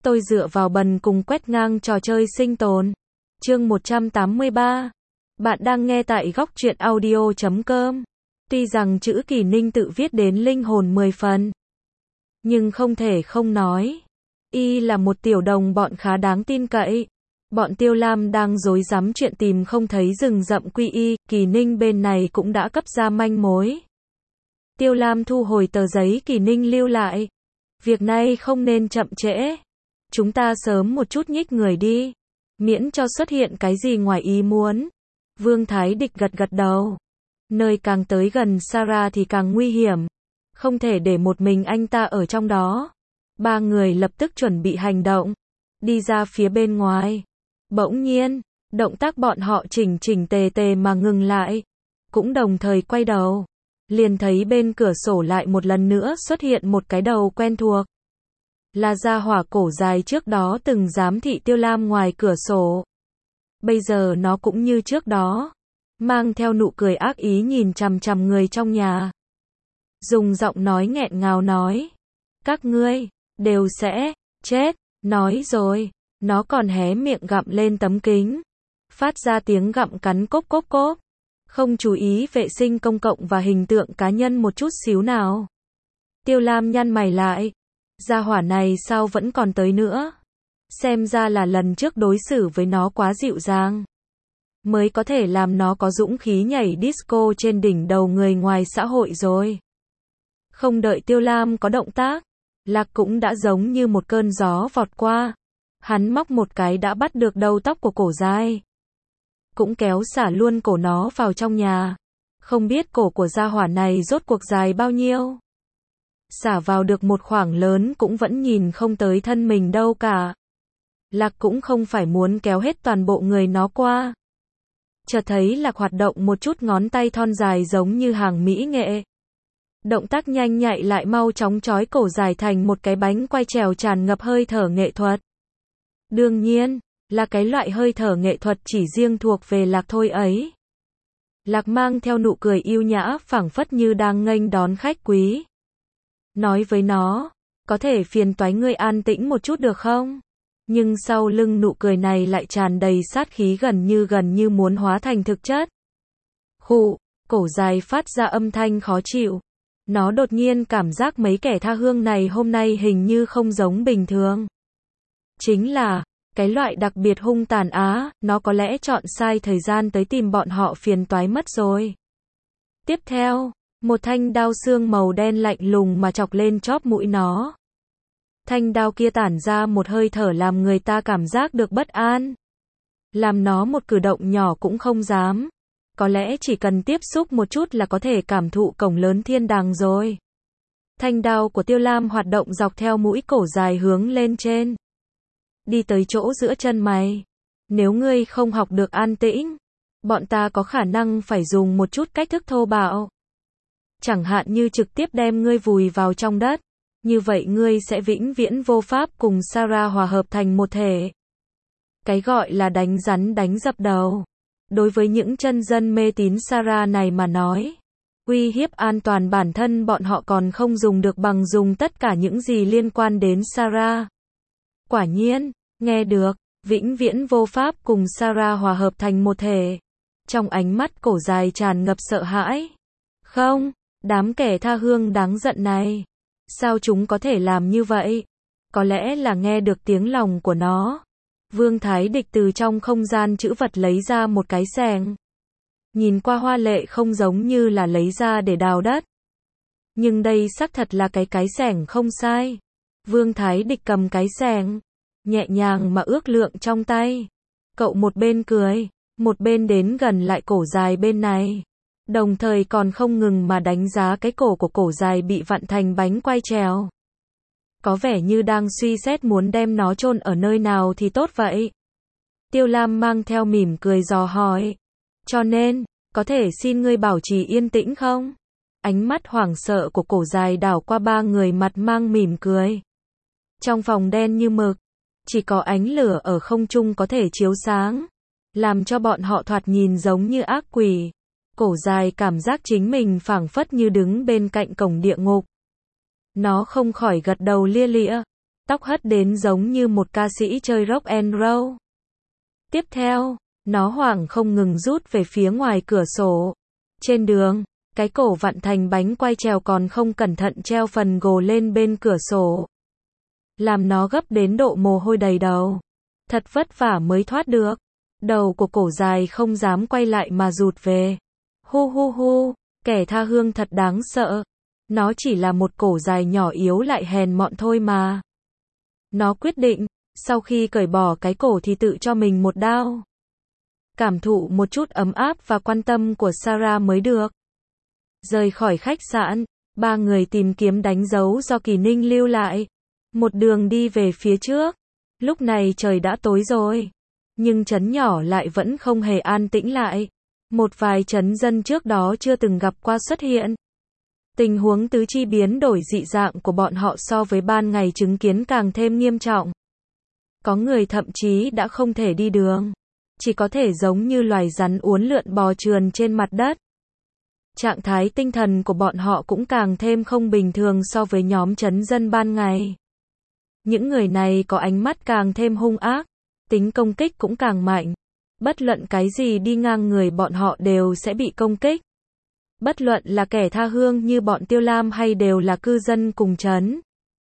Tôi dựa vào bần cùng quét ngang trò chơi sinh tồn. Chương 183. Bạn đang nghe tại góc truyện audio.com. Tuy rằng chữ Kỳ Ninh tự viết đến linh hồn 10 phần, nhưng không thể không nói, y là một tiểu đồng bọn khá đáng tin cậy. Bọn Tiêu Lam đang rối rắm chuyện tìm không thấy rừng rậm quy y, Kỳ Ninh bên này cũng đã cấp ra manh mối. Tiêu Lam thu hồi tờ giấy Kỳ Ninh lưu lại. Việc này không nên chậm trễ. Chúng ta sớm một chút nhích người đi, miễn cho xuất hiện cái gì ngoài ý muốn. Vương Thái Địch gật gật đầu. Nơi càng tới gần Sarah thì càng nguy hiểm. Không thể để một mình anh ta ở trong đó. Ba người lập tức chuẩn bị hành động. Đi ra phía bên ngoài. Bỗng nhiên, động tác bọn họ chỉnh chỉnh tề tề mà ngừng lại. Cũng đồng thời quay đầu. Liền thấy bên cửa sổ lại một lần nữa xuất hiện một cái đầu quen thuộc. Là gia hỏa cổ dài trước đó từng giám thị Tiêu Lam ngoài cửa sổ. Bây giờ nó cũng như trước đó, mang theo nụ cười ác ý nhìn chằm chằm người trong nhà. Dùng giọng nói nghẹn ngào nói, các ngươi đều sẽ chết. Nói rồi, nó còn hé miệng gặm lên tấm kính, phát ra tiếng gặm cắn cốp cốp cốp. Không chú ý vệ sinh công cộng và hình tượng cá nhân một chút xíu nào. Tiêu Lam nhăn mày lại. Gia hỏa này sao vẫn còn tới nữa? Xem ra là lần trước đối xử với nó quá dịu dàng, mới có thể làm nó có dũng khí nhảy disco trên đỉnh đầu người ngoài xã hội rồi. Không đợi Tiêu Lam có động tác, Lạc cũng đã giống như một cơn gió vọt qua. Hắn móc một cái đã bắt được đầu tóc của cổ dài, cũng kéo xả luôn cổ nó vào trong nhà. Không biết cổ của gia hỏa này rốt cuộc dài bao nhiêu. Xả vào được một khoảng lớn cũng vẫn nhìn không tới thân mình đâu cả. Lạc cũng không phải muốn kéo hết toàn bộ người nó qua. Chợt thấy Lạc hoạt động một chút ngón tay thon dài giống như hàng mỹ nghệ. Động tác nhanh nhạy lại mau chóng trói cổ dài thành một cái bánh quay trèo tràn ngập hơi thở nghệ thuật. Đương nhiên, là cái loại hơi thở nghệ thuật chỉ riêng thuộc về Lạc thôi ấy. Lạc mang theo nụ cười yêu nhã phảng phất như đang nghênh đón khách quý. Nói với nó, có thể phiền toái ngươi an tĩnh một chút được không? Nhưng sau lưng nụ cười này lại tràn đầy sát khí gần như muốn hóa thành thực chất. Khụ, cổ dài phát ra âm thanh khó chịu. Nó đột nhiên cảm giác mấy kẻ tha hương này hôm nay hình như không giống bình thường. Chính là, cái loại đặc biệt hung tàn á, nó có lẽ chọn sai thời gian tới tìm bọn họ phiền toái mất rồi. Tiếp theo, một thanh đao xương màu đen lạnh lùng mà chọc lên chóp mũi nó. Thanh đao kia tản ra một hơi thở làm người ta cảm giác được bất an. Làm nó một cử động nhỏ cũng không dám. Có lẽ chỉ cần tiếp xúc một chút là có thể cảm thụ cổng lớn thiên đàng rồi. Thanh đao của Tiêu Lam hoạt động dọc theo mũi cổ dài hướng lên trên. Đi tới chỗ giữa chân mày. Nếu ngươi không học được an tĩnh, bọn ta có khả năng phải dùng một chút cách thức thô bạo. Chẳng hạn như trực tiếp đem ngươi vùi vào trong đất. Như vậy ngươi sẽ vĩnh viễn vô pháp cùng Sarah hòa hợp thành một thể. Cái gọi là đánh rắn đánh dập đầu. Đối với những chân dân mê tín Sarah này mà nói, uy hiếp an toàn bản thân bọn họ còn không dùng được bằng dùng tất cả những gì liên quan đến Sarah. Quả nhiên, nghe được, vĩnh viễn vô pháp cùng Sarah hòa hợp thành một thể. Trong ánh mắt cổ dài tràn ngập sợ hãi. Không, đám kẻ tha hương đáng giận này. Sao chúng có thể làm như vậy? Có lẽ là nghe được tiếng lòng của nó. Vương Thái Địch từ trong không gian trữ vật lấy ra một cái xẻng. Nhìn qua hoa lệ không giống như là lấy ra để đào đất. Nhưng đây xác thật là cái xẻng không sai. Vương Thái Địch cầm cái xẻng, nhẹ nhàng mà ước lượng trong tay. Cậu một bên cười, một bên đến gần lại cổ dài bên này. Đồng thời còn không ngừng mà đánh giá cái cổ của cổ dài bị vặn thành bánh quay trèo. Có vẻ như đang suy xét muốn đem nó chôn ở nơi nào thì tốt vậy. Tiêu Lam mang theo mỉm cười dò hỏi. Cho nên, có thể xin ngươi bảo trì yên tĩnh không? Ánh mắt hoảng sợ của cổ dài đảo qua ba người mặt mang mỉm cười. Trong phòng đen như mực, chỉ có ánh lửa ở không trung có thể chiếu sáng, làm cho bọn họ thoạt nhìn giống như ác quỷ. Cổ dài cảm giác chính mình phảng phất như đứng bên cạnh cổng địa ngục. Nó không khỏi gật đầu lia lịa. tóc hất đến giống như một ca sĩ chơi rock and roll. Tiếp theo, nó hoảng không ngừng rút về phía ngoài cửa sổ. Trên đường, cái cổ vặn thành bánh quay trèo còn không cẩn thận treo phần gồ lên bên cửa sổ, làm nó gấp đến độ mồ hôi đầy đầu. Thật vất vả mới thoát được. Đầu của cổ dài không dám quay lại mà rụt về. Hu hu hu, kẻ tha hương thật đáng sợ. Nó chỉ là một cổ dài nhỏ yếu lại hèn mọn thôi mà. Nó quyết định, sau khi cởi bỏ cái cổ thì tự cho mình một đao. Cảm thụ một chút ấm áp và quan tâm của Sarah mới được. Rời khỏi khách sạn, ba người tìm kiếm đánh dấu do Kỳ Ninh lưu lại. Một đường đi về phía trước. Lúc này trời đã tối rồi. Nhưng trấn nhỏ lại vẫn không hề an tĩnh lại. Một vài trấn dân trước đó chưa từng gặp qua xuất hiện. Tình huống tứ chi biến đổi dị dạng của bọn họ so với ban ngày chứng kiến càng thêm nghiêm trọng. Có người thậm chí đã không thể đi đường. Chỉ có thể giống như loài rắn uốn lượn bò trườn trên mặt đất. Trạng thái tinh thần của bọn họ cũng càng thêm không bình thường so với nhóm trấn dân ban ngày. Những người này có ánh mắt càng thêm hung ác, tính công kích cũng càng mạnh. Bất luận cái gì đi ngang người bọn họ đều sẽ bị công kích. Bất luận là kẻ tha hương như bọn Tiêu Lam hay đều là cư dân cùng trấn.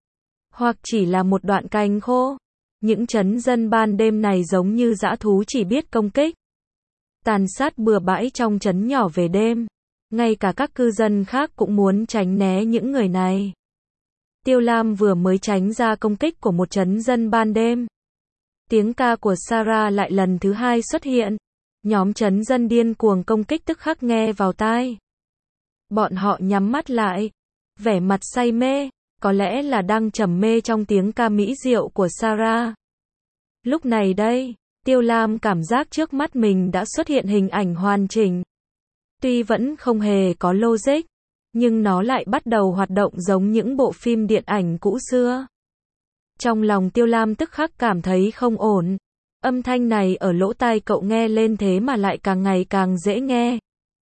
Hoặc chỉ là một đoạn cành khô. Những trấn dân ban đêm này giống như dã thú chỉ biết công kích. Tàn sát bừa bãi trong trấn nhỏ về đêm. Ngay cả các cư dân khác cũng muốn tránh né những người này. Tiêu Lam vừa mới tránh ra công kích của một trấn dân ban đêm. Tiếng ca của Sarah lại lần thứ hai xuất hiện. Nhóm trấn dân điên cuồng công kích tức khắc nghe vào tai. Bọn họ nhắm mắt lại, vẻ mặt say mê, có lẽ là đang trầm mê trong tiếng ca mỹ diệu của Sarah. Lúc này đây, Tiêu Lam cảm giác trước mắt mình đã xuất hiện hình ảnh hoàn chỉnh. Tuy vẫn không hề có logic, nhưng nó lại bắt đầu hoạt động giống những bộ phim điện ảnh cũ xưa. Trong lòng Tiêu Lam tức khắc cảm thấy không ổn. Âm thanh này ở lỗ tai cậu nghe lên thế mà lại càng ngày càng dễ nghe.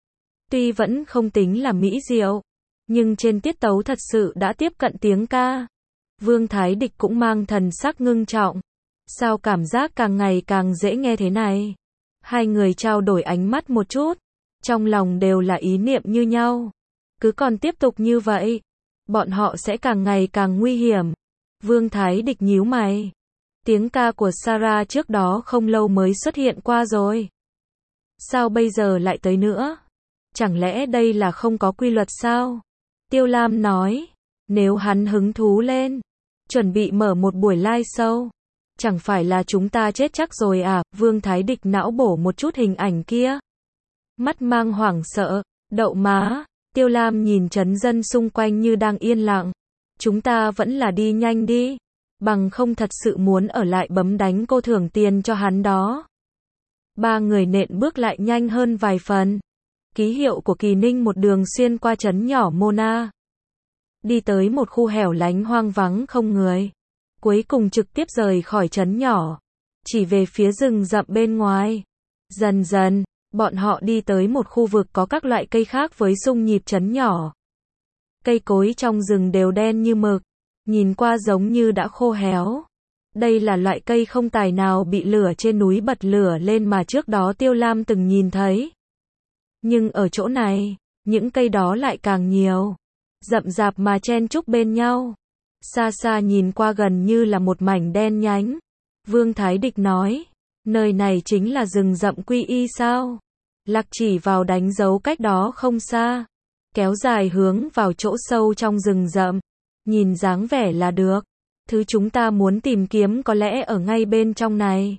Tuy vẫn không tính là mỹ diệu, nhưng trên tiết tấu thật sự đã tiếp cận tiếng ca. Vương Thái Địch cũng mang thần sắc ngưng trọng. Sao cảm giác càng ngày càng dễ nghe thế này? Hai người trao đổi ánh mắt một chút. Trong lòng đều là ý niệm như nhau. Cứ còn tiếp tục như vậy, bọn họ sẽ càng ngày càng nguy hiểm. Vương Thái Địch nhíu mày. Tiếng ca của Sarah trước đó không lâu mới xuất hiện qua rồi. Sao bây giờ lại tới nữa? Chẳng lẽ đây là không có quy luật sao? Tiêu Lam nói. Nếu hắn hứng thú lên, chuẩn bị mở một buổi live show, chẳng phải là chúng ta chết chắc rồi à? Vương Thái Địch não bổ một chút hình ảnh kia. Mắt mang hoảng sợ. Đậu má. Tiêu Lam nhìn trấn dân xung quanh như đang yên lặng. Chúng ta vẫn là đi nhanh đi. Bằng không thật sự muốn ở lại bấm đánh cô thưởng tiền cho hắn đó. Ba người nện bước lại nhanh hơn vài phần. Ký hiệu của Kỳ Ninh một đường xuyên qua trấn nhỏ Mona. Đi tới một khu hẻo lánh hoang vắng không người. Cuối cùng trực tiếp rời khỏi trấn nhỏ. Chỉ về phía rừng rậm bên ngoài. Dần dần, bọn họ đi tới một khu vực có các loại cây khác với xung nhịp trấn nhỏ. Cây cối trong rừng đều đen như mực. Nhìn qua giống như đã khô héo. Đây là loại cây không tài nào bị lửa trên núi bật lửa lên mà trước đó Tiêu Lam từng nhìn thấy. Nhưng ở chỗ này, những cây đó lại càng nhiều. Rậm rạp mà chen chúc bên nhau. Xa xa nhìn qua gần như là một mảnh đen nhánh. Vương Thái Địch nói, nơi này chính là rừng rậm Quy Y sao? Lạc chỉ vào đánh dấu cách đó không xa. Kéo dài hướng vào chỗ sâu trong rừng rậm. Nhìn dáng vẻ là được. Thứ chúng ta muốn tìm kiếm có lẽ ở ngay bên trong này.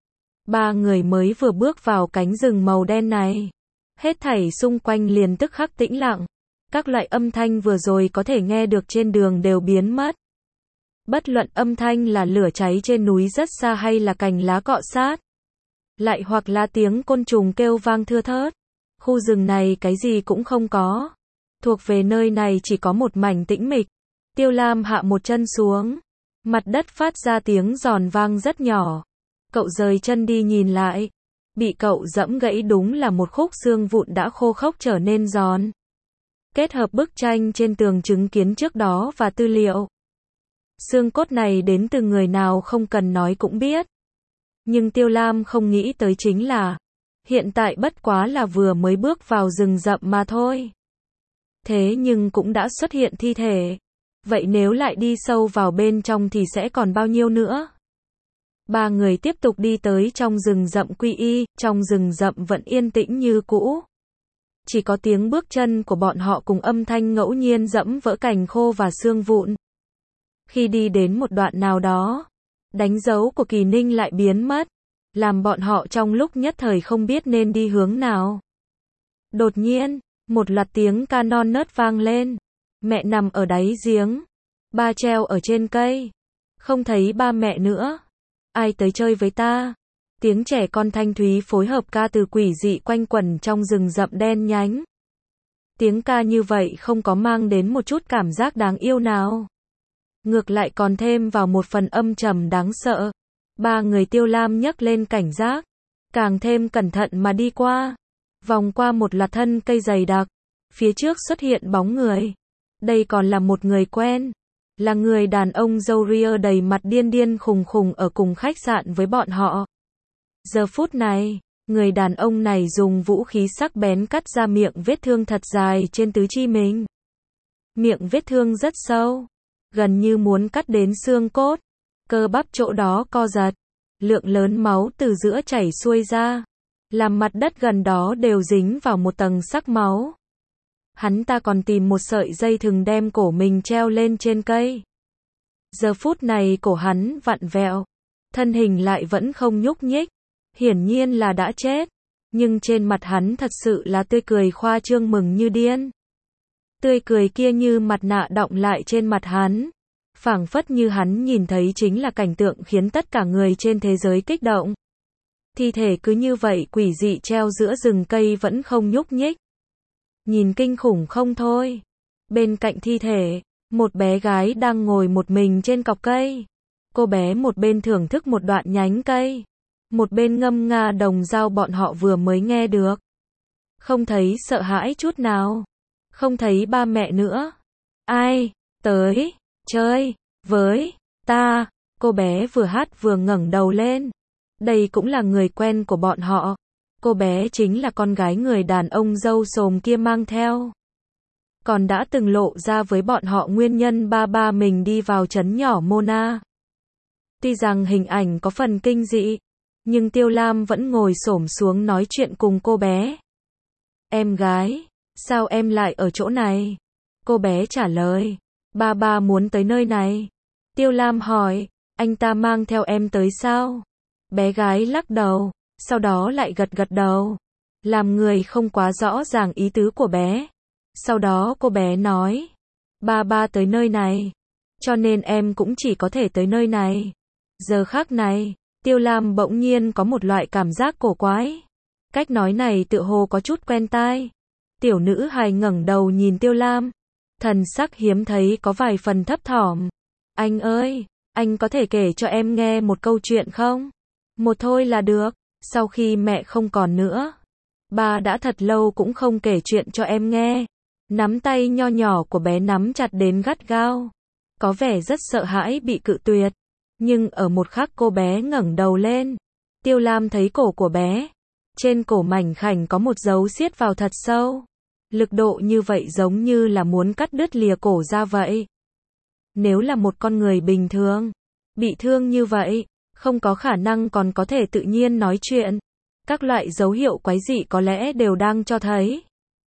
Ba người mới vừa bước vào cánh rừng màu đen này. Hết thảy xung quanh liền tức khắc tĩnh lặng. Các loại âm thanh vừa rồi có thể nghe được trên đường đều biến mất. Bất luận âm thanh là lửa cháy trên núi rất xa hay là cành lá cọ sát. Lại hoặc là tiếng côn trùng kêu vang thưa thớt. Khu rừng này cái gì cũng không có. Thuộc về nơi này chỉ có một mảnh tĩnh mịch. Tiêu Lam hạ một chân xuống. Mặt đất phát ra tiếng giòn vang rất nhỏ. Cậu rời chân đi nhìn lại. Bị cậu dẫm gãy đúng là một khúc xương vụn đã khô khốc trở nên giòn. Kết hợp bức tranh trên tường chứng kiến trước đó và tư liệu. Xương cốt này đến từ người nào không cần nói cũng biết. Nhưng Tiêu Lam không nghĩ tới chính là, hiện tại bất quá là vừa mới bước vào rừng rậm mà thôi. Thế nhưng cũng đã xuất hiện thi thể. Vậy nếu lại đi sâu vào bên trong thì sẽ còn bao nhiêu nữa? Ba người tiếp tục đi tới trong rừng rậm quy y, trong rừng rậm vẫn yên tĩnh như cũ. Chỉ có tiếng bước chân của bọn họ cùng âm thanh ngẫu nhiên dẫm vỡ cành khô và xương vụn. Khi đi đến một đoạn nào đó, đánh dấu của Kỳ Ninh lại biến mất, làm bọn họ trong lúc nhất thời không biết nên đi hướng nào. Đột nhiên, một loạt tiếng ca non nớt vang lên. Mẹ nằm ở đáy giếng, ba treo ở trên cây. Không thấy ba mẹ nữa. Ai tới chơi với ta? Tiếng trẻ con thanh thúy phối hợp ca từ quỷ dị quanh quẩn trong rừng rậm đen nhánh. Tiếng ca như vậy không có mang đến một chút cảm giác đáng yêu nào. Ngược lại còn thêm vào một phần âm trầm đáng sợ. Ba người Tiêu Lam nhấc lên cảnh giác, càng thêm cẩn thận mà đi qua. Vòng qua một loạt thân cây dày đặc, phía trước xuất hiện bóng người. Đây còn là một người quen, là người đàn ông râu ria đầy mặt điên điên khùng khùng ở cùng khách sạn với bọn họ. Giờ phút này, người đàn ông này dùng vũ khí sắc bén cắt ra miệng vết thương thật dài trên tứ chi mình. Miệng vết thương rất sâu, gần như muốn cắt đến xương cốt. Cơ bắp chỗ đó co giật, lượng lớn máu từ giữa chảy xuôi ra, làm mặt đất gần đó đều dính vào một tầng sắc máu. Hắn ta còn tìm một sợi dây thừng đem cổ mình treo lên trên cây. Giờ phút này cổ hắn vặn vẹo, thân hình lại vẫn không nhúc nhích, hiển nhiên là đã chết, nhưng trên mặt hắn thật sự là tươi cười khoa trương mừng như điên. Tươi cười kia như mặt nạ đọng lại trên mặt hắn, phảng phất như hắn nhìn thấy chính là cảnh tượng khiến tất cả người trên thế giới kích động. Thi thể cứ như vậy quỷ dị treo giữa rừng cây vẫn không nhúc nhích. Nhìn kinh khủng không thôi. Bên cạnh thi thể, một bé gái đang ngồi một mình trên cọc cây. Cô bé một bên thưởng thức một đoạn nhánh cây, một bên ngâm nga đồng dao bọn họ vừa mới nghe được. Không thấy sợ hãi chút nào. Không thấy ba mẹ nữa. Ai tới chơi với ta? Cô bé vừa hát vừa ngẩng đầu lên. Đây cũng là người quen của bọn họ. Cô bé chính là con gái người đàn ông râu xồm kia mang theo. Còn đã từng lộ ra với bọn họ nguyên nhân ba mình đi vào trấn nhỏ Mona. Tuy rằng hình ảnh có phần kinh dị, nhưng Tiêu Lam vẫn ngồi xổm xuống nói chuyện cùng cô bé. Em gái, sao em lại ở chỗ này? Cô bé trả lời, ba muốn tới nơi này. Tiêu Lam hỏi, anh ta mang theo em tới sao? Bé gái lắc đầu, sau đó lại gật gật đầu, làm người không quá rõ ràng ý tứ của bé. Sau đó cô bé nói, ba tới nơi này, cho nên em cũng chỉ có thể tới nơi này. Giờ khắc này, Tiêu Lam bỗng nhiên có một loại cảm giác cổ quái. Cách nói này tựa hồ có chút quen tai. Tiểu nữ hài ngẩng đầu nhìn Tiêu Lam, thần sắc hiếm thấy có vài phần thấp thỏm. Anh ơi, anh có thể kể cho em nghe một câu chuyện không? Một thôi là được. Sau khi mẹ không còn nữa, ba đã thật lâu cũng không kể chuyện cho em nghe. Nắm tay nho nhỏ của bé nắm chặt đến gắt gao, có vẻ rất sợ hãi bị cự tuyệt. Nhưng ở một khắc cô bé ngẩng đầu lên, Tiêu Lam thấy cổ của bé. Trên cổ mảnh khảnh có một dấu siết vào thật sâu. Lực độ như vậy giống như là muốn cắt đứt lìa cổ ra vậy. Nếu là một con người bình thường, bị thương như vậy, không có khả năng còn có thể tự nhiên nói chuyện. Các loại dấu hiệu quái dị có lẽ đều đang cho thấy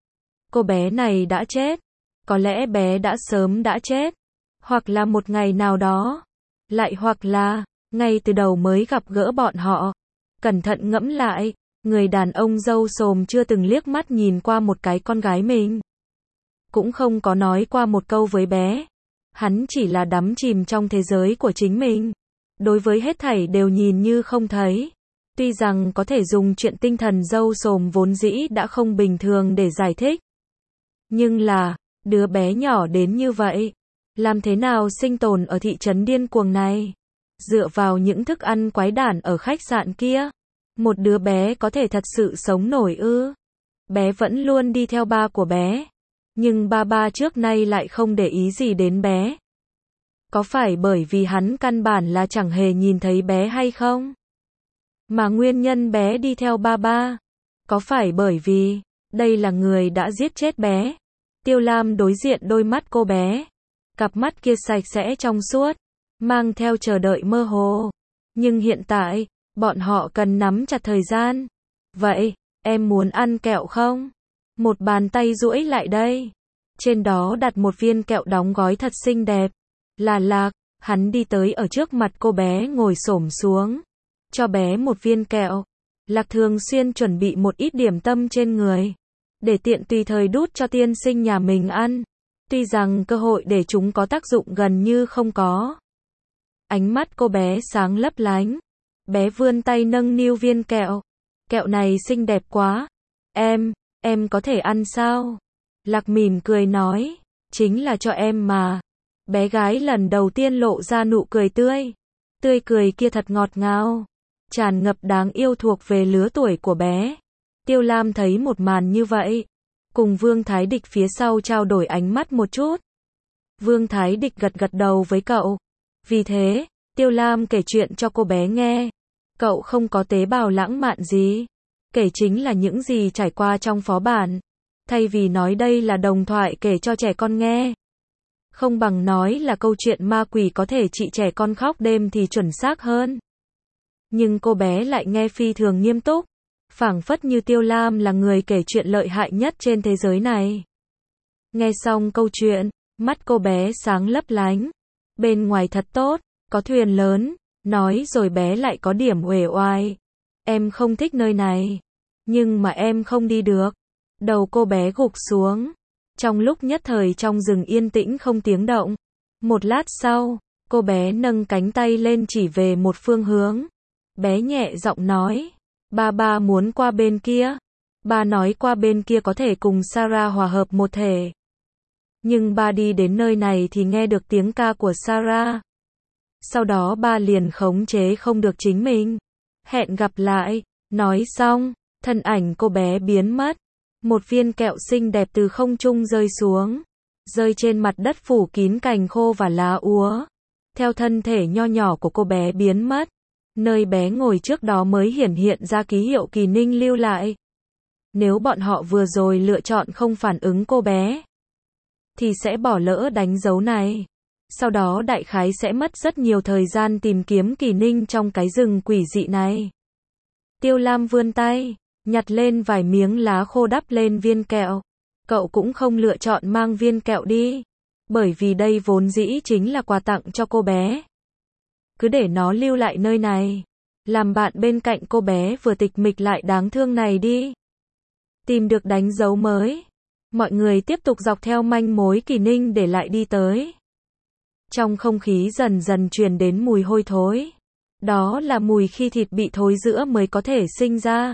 cô bé này đã chết. Có lẽ bé đã sớm đã chết. Hoặc là một ngày nào đó. Lại hoặc là, ngay từ đầu mới gặp gỡ bọn họ. Cẩn thận ngẫm lại, người đàn ông râu xồm chưa từng liếc mắt nhìn qua một cái con gái mình. Cũng không có nói qua một câu với bé. Hắn chỉ là đắm chìm trong thế giới của chính mình. Đối với hết thảy đều nhìn như không thấy. Tuy rằng có thể dùng chuyện tinh thần râu xồm vốn dĩ đã không bình thường để giải thích. Nhưng là, đứa bé nhỏ đến như vậy, làm thế nào sinh tồn ở thị trấn điên cuồng này? Dựa vào những thức ăn quái đản ở khách sạn kia, một đứa bé có thể thật sự sống nổi ư? Bé vẫn luôn đi theo ba của bé, nhưng ba trước nay lại không để ý gì đến bé. Có phải bởi vì hắn căn bản là chẳng hề nhìn thấy bé hay không? Mà nguyên nhân bé đi theo ba ba? Có phải bởi vì đây là người đã giết chết bé? Tiêu Lam đối diện đôi mắt cô bé. Cặp mắt kia sạch sẽ trong suốt, mang theo chờ đợi mơ hồ. Nhưng hiện tại, bọn họ cần nắm chặt thời gian. Vậy, em muốn ăn kẹo không? Một bàn tay duỗi lại đây. Trên đó đặt một viên kẹo đóng gói thật xinh đẹp. Là Lạc, hắn đi tới ở trước mặt cô bé ngồi xổm xuống. Cho bé một viên kẹo. Lạc thường xuyên chuẩn bị một ít điểm tâm trên người. Để tiện tùy thời đút cho tiên sinh nhà mình ăn. Tuy rằng cơ hội để chúng có tác dụng gần như không có. Ánh mắt cô bé sáng lấp lánh. Bé vươn tay nâng niu viên kẹo. Kẹo này xinh đẹp quá. Em có thể ăn sao? Lạc mỉm cười nói. Chính là cho em mà. Bé gái lần đầu tiên lộ ra nụ cười tươi. Tươi cười kia thật ngọt ngào. Tràn ngập đáng yêu thuộc về lứa tuổi của bé. Tiêu Lam thấy một màn như vậy. Cùng Vương Thái Địch phía sau trao đổi ánh mắt một chút. Vương Thái Địch gật gật đầu với cậu. Vì thế, Tiêu Lam kể chuyện cho cô bé nghe. Cậu không có tế bào lãng mạn gì. Kể chính là những gì trải qua trong phó bản. Thay vì nói đây là đồng thoại kể cho trẻ con nghe. Không bằng nói là câu chuyện ma quỷ có thể trị trẻ con khóc đêm thì chuẩn xác hơn. Nhưng cô bé lại nghe phi thường nghiêm túc. Phảng phất như Tiêu Lam là người kể chuyện lợi hại nhất trên thế giới này. Nghe xong câu chuyện, mắt cô bé sáng lấp lánh. Bên ngoài thật tốt, có thuyền lớn, nói rồi bé lại có điểm uể oải. Em không thích nơi này, nhưng mà em không đi được. Đầu cô bé gục xuống. Trong lúc nhất thời trong rừng yên tĩnh không tiếng động. Một lát sau, cô bé nâng cánh tay lên chỉ về một phương hướng. Bé nhẹ giọng nói. Ba muốn qua bên kia. Ba nói qua bên kia có thể cùng Sarah hòa hợp một thể. Nhưng ba đi đến nơi này thì nghe được tiếng ca của Sarah. Sau đó ba liền khống chế không được chính mình. Hẹn gặp lại. Nói xong, thân ảnh cô bé biến mất. Một viên kẹo xinh đẹp từ không trung rơi xuống. Rơi trên mặt đất phủ kín cành khô và lá úa. Theo thân thể nho nhỏ của cô bé biến mất. Nơi bé ngồi trước đó mới hiển hiện ra ký hiệu Kỳ Ninh lưu lại. Nếu bọn họ vừa rồi lựa chọn không phản ứng cô bé, thì sẽ bỏ lỡ đánh dấu này. Sau đó đại khái sẽ mất rất nhiều thời gian tìm kiếm Kỳ Ninh trong cái rừng quỷ dị này. Tiêu Lam vươn tay, nhặt lên vài miếng lá khô đắp lên viên kẹo. Cậu cũng không lựa chọn mang viên kẹo đi. Bởi vì đây vốn dĩ chính là quà tặng cho cô bé. Cứ để nó lưu lại nơi này. Làm bạn bên cạnh cô bé vừa tịch mịch lại đáng thương này đi. Tìm được đánh dấu mới. Mọi người tiếp tục dọc theo manh mối Kỳ Ninh để lại đi tới. Trong không khí dần dần truyền đến mùi hôi thối. Đó là mùi khi thịt bị thối rữa mới có thể sinh ra.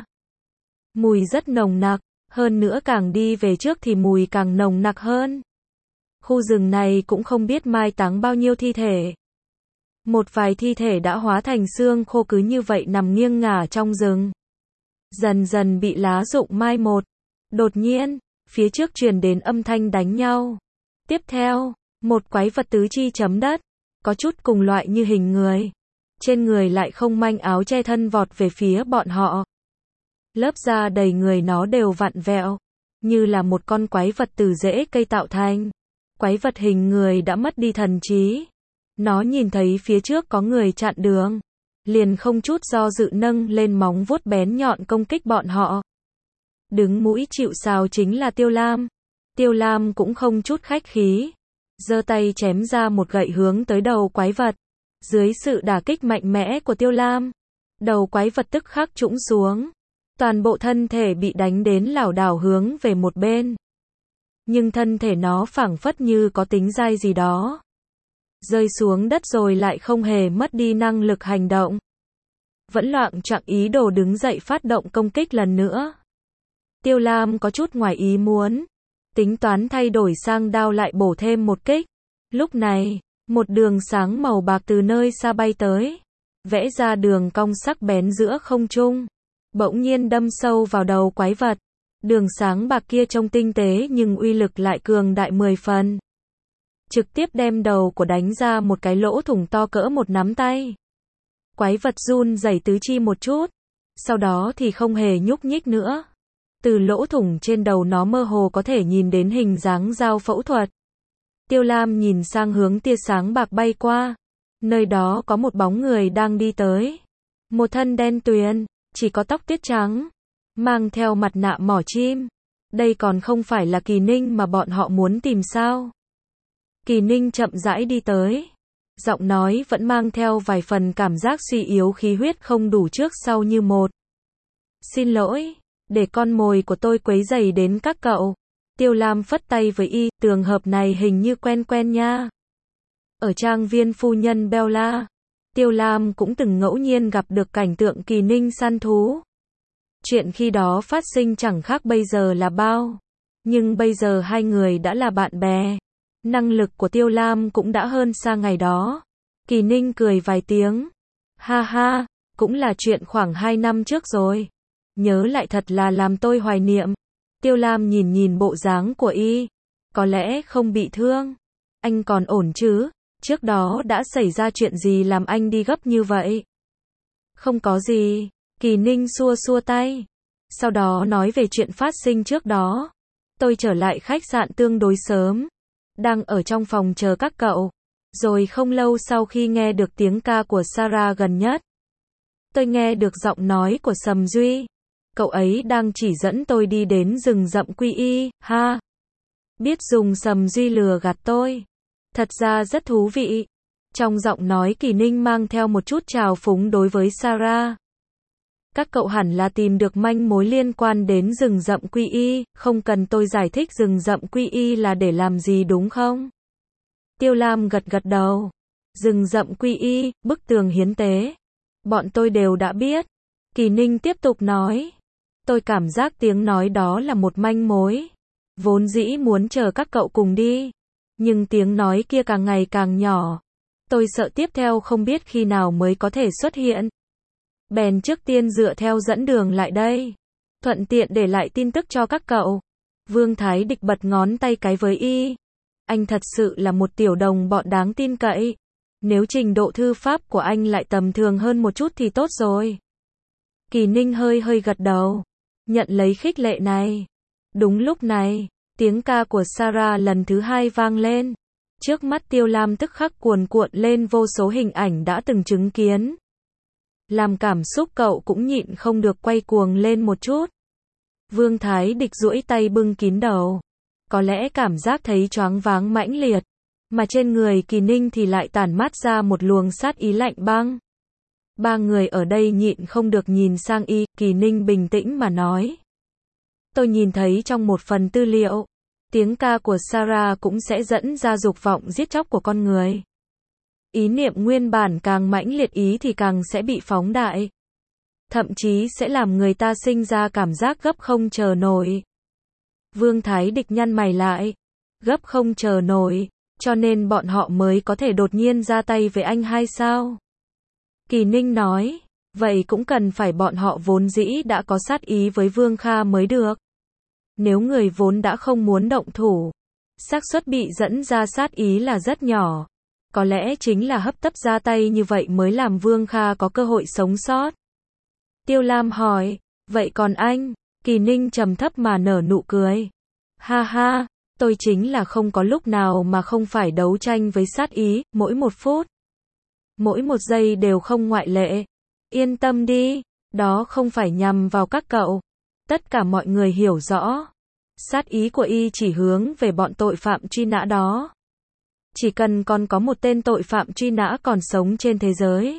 Mùi rất nồng nặc, hơn nữa càng đi về trước thì mùi càng nồng nặc hơn. Khu rừng này cũng không biết mai táng bao nhiêu thi thể. Một vài thi thể đã hóa thành xương khô cứ như vậy nằm nghiêng ngả trong rừng. Dần dần bị lá rụng mai một. Đột nhiên, phía trước truyền đến âm thanh đánh nhau. Tiếp theo, một quái vật tứ chi chấm đất. Có chút cùng loại như hình người. Trên người lại không manh áo che thân vọt về phía bọn họ. Lớp da đầy người nó đều vặn vẹo. Như là một con quái vật từ rễ cây tạo thành. Quái vật hình người đã mất đi thần trí. Nó nhìn thấy phía trước có người chặn đường. Liền không chút do dự nâng lên móng vuốt bén nhọn công kích bọn họ. Đứng mũi chịu sào chính là Tiêu Lam. Tiêu Lam cũng không chút khách khí. Giơ tay chém ra một gậy hướng tới đầu quái vật. Dưới sự đả kích mạnh mẽ của Tiêu Lam, đầu quái vật tức khắc trũng xuống. Toàn bộ thân thể bị đánh đến lảo đảo hướng về một bên. Nhưng thân thể nó phảng phất như có tính dai gì đó. Rơi xuống đất rồi lại không hề mất đi năng lực hành động. Vẫn loạng choạng ý đồ đứng dậy phát động công kích lần nữa. Tiêu Lam có chút ngoài ý muốn. Tính toán thay đổi sang đao lại bổ thêm một kích. Lúc này, một đường sáng màu bạc từ nơi xa bay tới. Vẽ ra đường cong sắc bén giữa không trung. Bỗng nhiên đâm sâu vào đầu quái vật. Đường sáng bạc kia trông tinh tế nhưng uy lực lại cường đại 10 phần. trực tiếp đem đầu của đánh ra một cái lỗ thủng to cỡ một nắm tay. Quái vật run rẩy tứ chi một chút, sau đó thì không hề nhúc nhích nữa. Từ lỗ thủng trên đầu nó mơ hồ có thể nhìn đến hình dáng dao phẫu thuật. Tiêu Lam nhìn sang hướng tia sáng bạc bay qua. Nơi đó có một bóng người đang đi tới. Một thân đen tuyền, chỉ có tóc tiết trắng, mang theo mặt nạ mỏ chim. Đây còn không phải là Kỳ Ninh mà bọn họ muốn tìm sao? Kỳ Ninh chậm rãi đi tới. Giọng nói vẫn mang theo vài phần cảm giác suy yếu, khí huyết không đủ trước sau như một. Xin lỗi, để con mồi của tôi quấy rầy đến các cậu. Tiêu Lam phất tay với y, trường hợp này hình như quen quen nha. Ở trang viên phu nhân Bella, Tiêu Lam cũng từng ngẫu nhiên gặp được cảnh tượng Kỳ Ninh săn thú. Chuyện khi đó phát sinh chẳng khác bây giờ là bao. Nhưng bây giờ hai người đã là bạn bè. Năng lực của Tiêu Lam cũng đã hơn xa ngày đó. Kỳ Ninh cười vài tiếng. Ha ha, cũng là chuyện khoảng 2 năm trước rồi. Nhớ lại thật là làm tôi hoài niệm. Tiêu Lam nhìn nhìn bộ dáng của y. Có lẽ không bị thương. Anh còn ổn chứ? Trước đó đã xảy ra chuyện gì làm anh đi gấp như vậy? Không có gì. Kỳ Ninh xua xua tay. Sau đó nói về chuyện phát sinh trước đó. Tôi trở lại khách sạn tương đối sớm. Đang ở trong phòng chờ các cậu. Rồi không lâu sau khi nghe được tiếng ca của Sarah gần nhất. Tôi nghe được giọng nói của Sầm Duy. Cậu ấy đang chỉ dẫn tôi đi đến rừng rậm Quy Y, ha. Biết dùng Sầm Duy lừa gạt tôi. Thật ra rất thú vị. Trong giọng nói Kỳ Ninh mang theo một chút trào phúng đối với Sarah. Các cậu hẳn là tìm được manh mối liên quan đến rừng rậm Quy Y, không cần tôi giải thích rừng rậm Quy Y là để làm gì đúng không? Tiêu Lam gật gật đầu. Rừng rậm Quy Y, bức tường hiến tế. Bọn tôi đều đã biết. Kỳ Ninh tiếp tục nói. Tôi cảm giác tiếng nói đó là một manh mối. Vốn dĩ muốn chờ các cậu cùng đi. Nhưng tiếng nói kia càng ngày càng nhỏ. Tôi sợ tiếp theo không biết khi nào mới có thể xuất hiện. Bèn trước tiên dựa theo dẫn đường lại đây. Thuận tiện để lại tin tức cho các cậu. Vương Thái Địch bật ngón tay cái với y. Anh thật sự là một tiểu đồng bọn đáng tin cậy. Nếu trình độ thư pháp của anh lại tầm thường hơn một chút thì tốt rồi. Kỳ Ninh hơi hơi gật đầu. Nhận lấy khích lệ này. Đúng lúc này, tiếng ca của Sarah lần thứ 2 vang lên. Trước mắt Tiêu Lam tức khắc cuồn cuộn lên vô số hình ảnh đã từng chứng kiến. Làm cảm xúc cậu cũng nhịn không được quay cuồng lên một chút. Vương Thái Địch duỗi tay bưng kín đầu. Có lẽ cảm giác thấy choáng váng mãnh liệt. Mà trên người Kỳ Ninh thì lại tản mát ra một luồng sát ý lạnh băng. Ba người ở đây nhịn không được nhìn sang y. Kỳ Ninh bình tĩnh mà nói. Tôi nhìn thấy trong một phần tư liệu. Tiếng ca của Sarah cũng sẽ dẫn ra dục vọng giết chóc của con người. Ý niệm nguyên bản càng mãnh liệt ý thì càng sẽ bị phóng đại. Thậm chí sẽ làm người ta sinh ra cảm giác gấp không chờ nổi. Vương Thái Địch nhăn mày lại. Gấp không chờ nổi, cho nên bọn họ mới có thể đột nhiên ra tay với anh hay sao? Kỳ Ninh nói, vậy cũng cần phải bọn họ vốn dĩ đã có sát ý với Vương Kha mới được. Nếu người vốn đã không muốn động thủ, xác suất bị dẫn ra sát ý là rất nhỏ. Có lẽ chính là hấp tấp ra tay như vậy mới làm Vương Kha có cơ hội sống sót. Tiêu Lam hỏi, vậy còn anh? Kỳ Ninh trầm thấp mà nở nụ cười. Ha ha, tôi chính là không có lúc nào mà không phải đấu tranh với sát ý, mỗi một phút. Mỗi một giây đều không ngoại lệ. Yên tâm đi, đó không phải nhằm vào các cậu. Tất cả mọi người hiểu rõ. Sát ý của y chỉ hướng về bọn tội phạm truy nã đó. Chỉ cần còn có một tên tội phạm truy nã còn sống trên thế giới.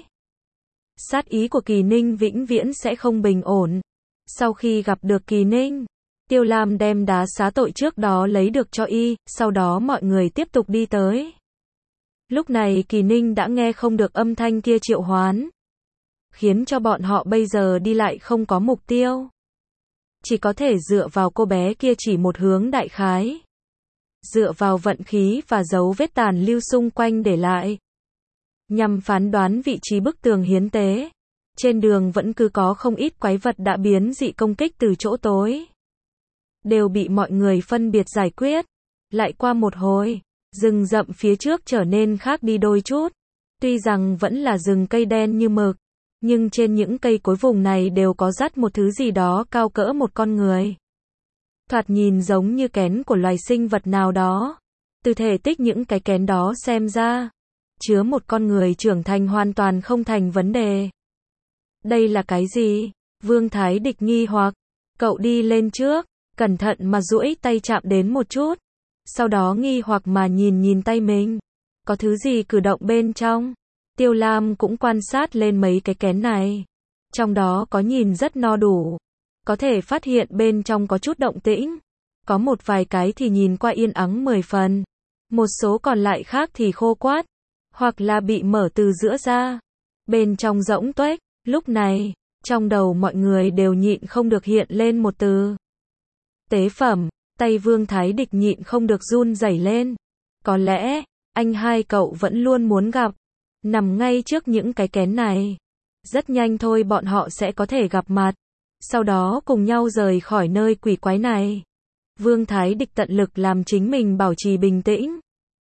Sát ý của Kỳ Ninh vĩnh viễn sẽ không bình ổn. Sau khi gặp được Kỳ Ninh, Tiêu Lam đem đá xá tội trước đó lấy được cho y, sau đó mọi người tiếp tục đi tới. Lúc này Kỳ Ninh đã nghe không được âm thanh kia triệu hoán. Khiến cho bọn họ bây giờ đi lại không có mục tiêu. Chỉ có thể dựa vào cô bé kia chỉ một hướng đại khái. Dựa vào vận khí và dấu vết tàn lưu xung quanh để lại. Nhằm phán đoán vị trí bức tường hiến tế. Trên đường vẫn cứ có không ít quái vật đã biến dị công kích từ chỗ tối. Đều bị mọi người phân biệt giải quyết. Lại qua một hồi, Rừng rậm phía trước trở nên khác đi đôi chút. Tuy rằng vẫn là rừng cây đen như mực, nhưng trên những cây cối vùng này đều có dắt một thứ gì đó cao cỡ một con người. Thoạt nhìn giống như kén của loài sinh vật nào đó. Từ thể tích những cái kén đó xem ra, chứa một con người trưởng thành hoàn toàn không thành vấn đề. Đây là cái gì? Vương Thái Địch nghi hoặc. Cậu đi lên trước, cẩn thận mà duỗi tay chạm đến một chút. Sau đó nghi hoặc mà nhìn tay mình. Có thứ gì cử động bên trong? Tiêu Lam cũng quan sát lên mấy cái kén này. Trong đó có nhìn rất no đủ. Có thể phát hiện bên trong có chút động tĩnh. Có một vài cái thì nhìn qua yên ắng 10 phần. Một số còn lại khác thì khô quát. Hoặc là bị mở từ giữa ra. Bên trong rỗng tuếch. Lúc này, trong đầu mọi người đều nhịn không được hiện lên một từ. Tế phẩm. Tay Vương Thái Địch nhịn không được run rẩy lên. Có lẽ, anh hai cậu vẫn luôn muốn gặp. Nằm ngay trước những cái kén này. Rất nhanh thôi bọn họ sẽ có thể gặp mặt. Sau đó cùng nhau rời khỏi nơi quỷ quái này. Vương Thái Địch tận lực làm chính mình bảo trì bình tĩnh.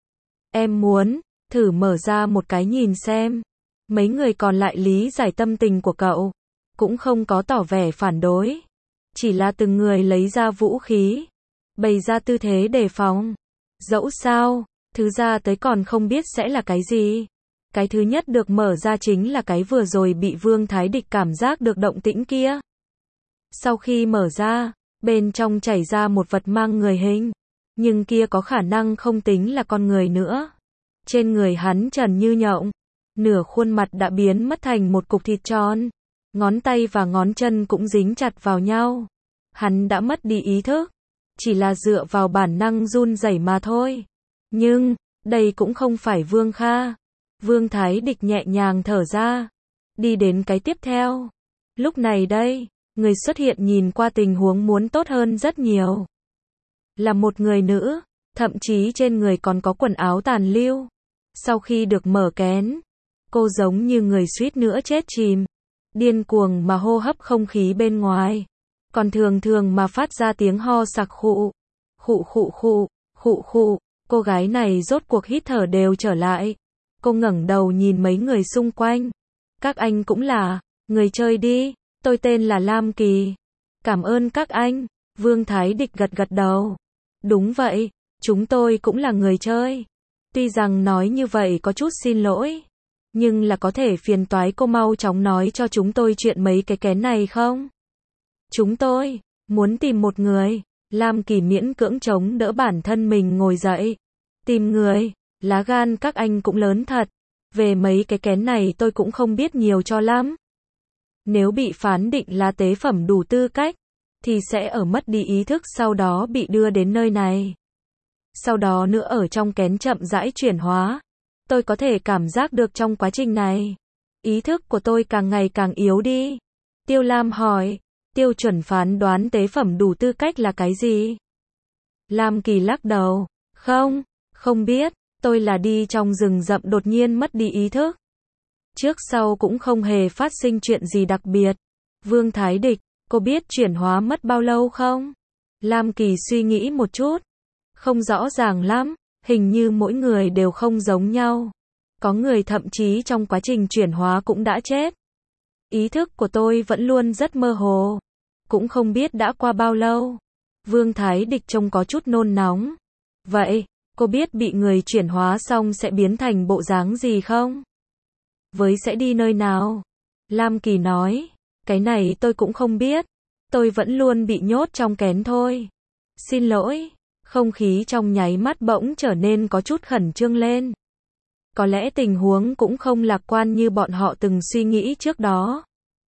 Em muốn thử mở ra một cái nhìn xem. Mấy người còn lại lý giải tâm tình của cậu. Cũng không có tỏ vẻ phản đối. Chỉ là từng người lấy ra vũ khí. Bày ra tư thế đề phòng. Dẫu sao, thứ ra tới còn không biết sẽ là cái gì. Cái thứ nhất được mở ra chính là cái vừa rồi bị Vương Thái Địch cảm giác được động tĩnh kia. Sau khi mở ra, bên trong chảy ra một vật mang người hình. Nhưng kia có khả năng không tính là con người nữa. Trên người hắn trần như nhộng. Nửa khuôn mặt đã biến mất thành một cục thịt tròn. Ngón tay và ngón chân cũng dính chặt vào nhau. Hắn đã mất đi ý thức. Chỉ là dựa vào bản năng run rẩy mà thôi. Nhưng, đây cũng không phải Vương Kha. Vương Thái Địch nhẹ nhàng thở ra. Đi đến cái tiếp theo. Lúc này đây, người xuất hiện nhìn qua tình huống muốn tốt hơn rất nhiều. Là một người nữ, thậm chí trên người còn có quần áo tàn lưu. Sau khi được mở kén, cô giống như người suýt nữa chết chìm. Điên cuồng mà hô hấp không khí bên ngoài. Còn thường mà phát ra tiếng ho sặc khụ. Khụ. Cô gái này rốt cuộc hít thở đều trở lại. Cô ngẩng đầu nhìn mấy người xung quanh. Các anh cũng là người chơi đi. Tôi tên là Lam Kỳ. Cảm ơn các anh. Vương Thái Địch gật đầu. Đúng vậy, chúng tôi cũng là người chơi. Tuy rằng nói như vậy có chút xin lỗi. Nhưng là có thể phiền toái cô mau chóng nói cho chúng tôi chuyện mấy cái kén này không? Chúng tôi muốn tìm một người. Lam Kỳ miễn cưỡng chống đỡ bản thân mình ngồi dậy. Tìm người, lá gan các anh cũng lớn thật. Về mấy cái kén này tôi cũng không biết nhiều cho lắm. Nếu bị phán định là tế phẩm đủ tư cách, thì sẽ ở mất đi ý thức sau đó bị đưa đến nơi này. Sau đó nữa ở trong kén chậm rãi chuyển hóa. Tôi có thể cảm giác được trong quá trình này. Ý thức của tôi càng ngày càng yếu đi. Tiêu Lam hỏi, tiêu chuẩn phán đoán tế phẩm đủ tư cách là cái gì? Lam Kỳ lắc đầu, không biết, tôi là đi trong rừng rậm đột nhiên mất đi ý thức. Trước sau cũng không hề phát sinh chuyện gì đặc biệt. Vương Thái Địch, cô biết chuyển hóa mất bao lâu không? Lam Kỳ suy nghĩ một chút. Không rõ ràng lắm, hình như mỗi người đều không giống nhau. Có người thậm chí trong quá trình chuyển hóa cũng đã chết. Ý thức của tôi vẫn luôn rất mơ hồ. Cũng không biết đã qua bao lâu. Vương Thái Địch trông có chút nôn nóng. Vậy, cô biết bị người chuyển hóa xong sẽ biến thành bộ dáng gì không? Với sẽ đi nơi nào? Lam Kỳ nói, cái này tôi cũng không biết. Tôi vẫn luôn bị nhốt trong kén thôi. Xin lỗi. Không khí trong nháy mắt bỗng trở nên có chút khẩn trương lên. Có lẽ tình huống cũng không lạc quan như bọn họ từng suy nghĩ trước đó.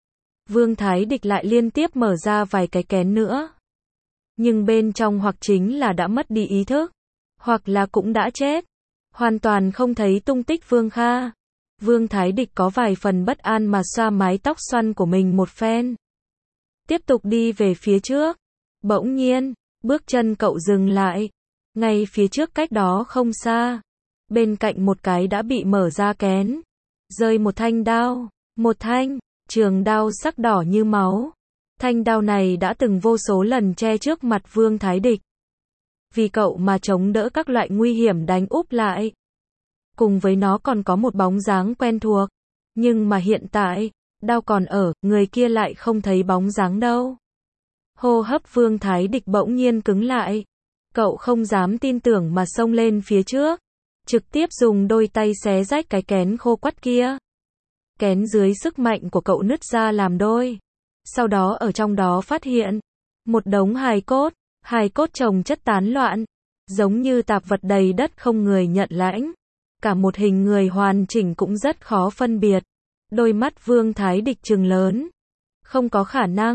Vương Thái Địch lại liên tiếp mở ra vài cái kén nữa. Nhưng bên trong hoặc chính là đã mất đi ý thức, hoặc là cũng đã chết. Hoàn toàn không thấy tung tích Vương Kha. Vương Thái Địch có vài phần bất an mà xoa mái tóc xoăn của mình một phen. Tiếp tục đi về phía trước. Bỗng nhiên, bước chân cậu dừng lại. Ngay phía trước cách đó không xa. Bên cạnh một cái đã bị mở ra kén. Rơi một thanh đao. Một thanh trường đao sắc đỏ như máu. Thanh đao này đã từng vô số lần che trước mặt Vương Thái Địch. vì cậu mà chống đỡ các loại nguy hiểm đánh úp lại. Cùng với nó còn có một bóng dáng quen thuộc. Nhưng mà hiện tại, đao còn ở, người kia lại không thấy bóng dáng đâu. Hô hấp Vương Thái Địch bỗng nhiên cứng lại. Cậu không dám tin tưởng mà xông lên phía trước. Trực tiếp dùng đôi tay xé rách cái kén khô quắt kia. Kén dưới sức mạnh của cậu nứt ra làm đôi. Sau đó ở trong đó phát hiện một đống hài cốt chồng chất tán loạn, giống như tạp vật đầy đất không người nhận lãnh. Cả một hình người hoàn chỉnh cũng rất khó phân biệt. Đôi mắt Vương Thái Địch trừng lớn. Không có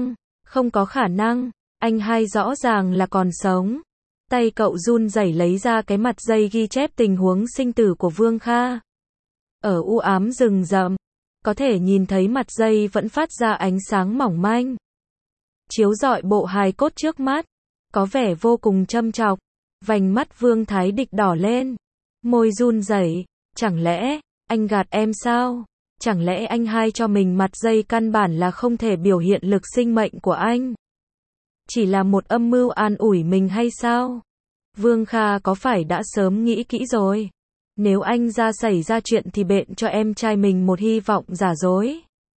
khả năng, anh hai rõ ràng là còn sống. Tay cậu run rẩy lấy ra cái mặt dây ghi chép tình huống sinh tử của Vương Kha. Ở u ám rừng rậm, có thể nhìn thấy mặt dây vẫn phát ra ánh sáng mỏng manh. Chiếu rọi bộ hài cốt trước mắt, có vẻ vô cùng châm chọc. Vành mắt Vương Thái Địch đỏ lên, môi run rẩy, chẳng lẽ anh gạt em sao? Chẳng lẽ anh hai cho mình mặt dây căn bản là không thể biểu hiện lực sinh mệnh của anh? Chỉ là một âm mưu an ủi mình hay sao? Vương Kha có phải đã sớm nghĩ kỹ rồi? Nếu anh xảy ra chuyện thì bện cho em trai mình một hy vọng giả dối.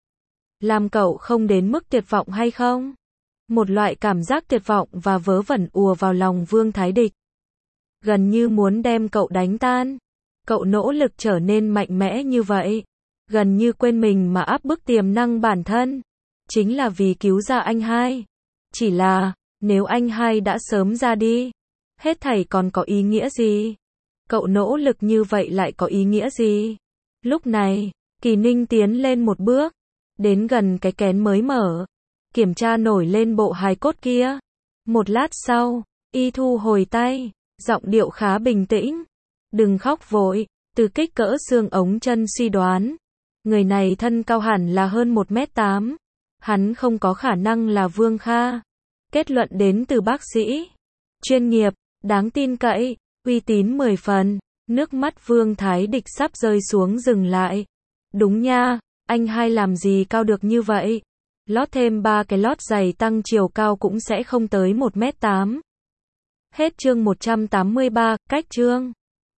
Làm cậu không đến mức tuyệt vọng hay không? Một loại cảm giác tuyệt vọng và vớ vẩn ùa vào lòng Vương Thái Địch. Gần như muốn đem cậu đánh tan. Cậu nỗ lực trở nên mạnh mẽ như vậy. Gần như quên mình mà áp bức tiềm năng bản thân. Chính là vì cứu ra anh hai. Chỉ là, nếu anh hai đã sớm ra đi, hết thảy còn có ý nghĩa gì? Cậu nỗ lực như vậy lại có ý nghĩa gì? Lúc này, Kỳ Ninh tiến lên một bước, đến gần cái kén mới mở, kiểm tra nổi lên bộ hài cốt kia. Một lát sau, y thu hồi tay, giọng điệu khá bình tĩnh. Đừng khóc vội, từ kích cỡ xương ống chân suy đoán. Người này thân cao hẳn là hơn 1m8. Hắn không có khả năng là Vương Kha. Kết luận đến từ bác sĩ. Chuyên nghiệp, đáng tin cậy, uy tín 10 phần. Nước mắt Vương Thái Địch sắp rơi xuống dừng lại. Đúng nha, anh hai làm gì cao được như vậy? Lót thêm 3 cái lót giày tăng chiều cao cũng sẽ không tới 1m8. Hết chương 183, cách chương.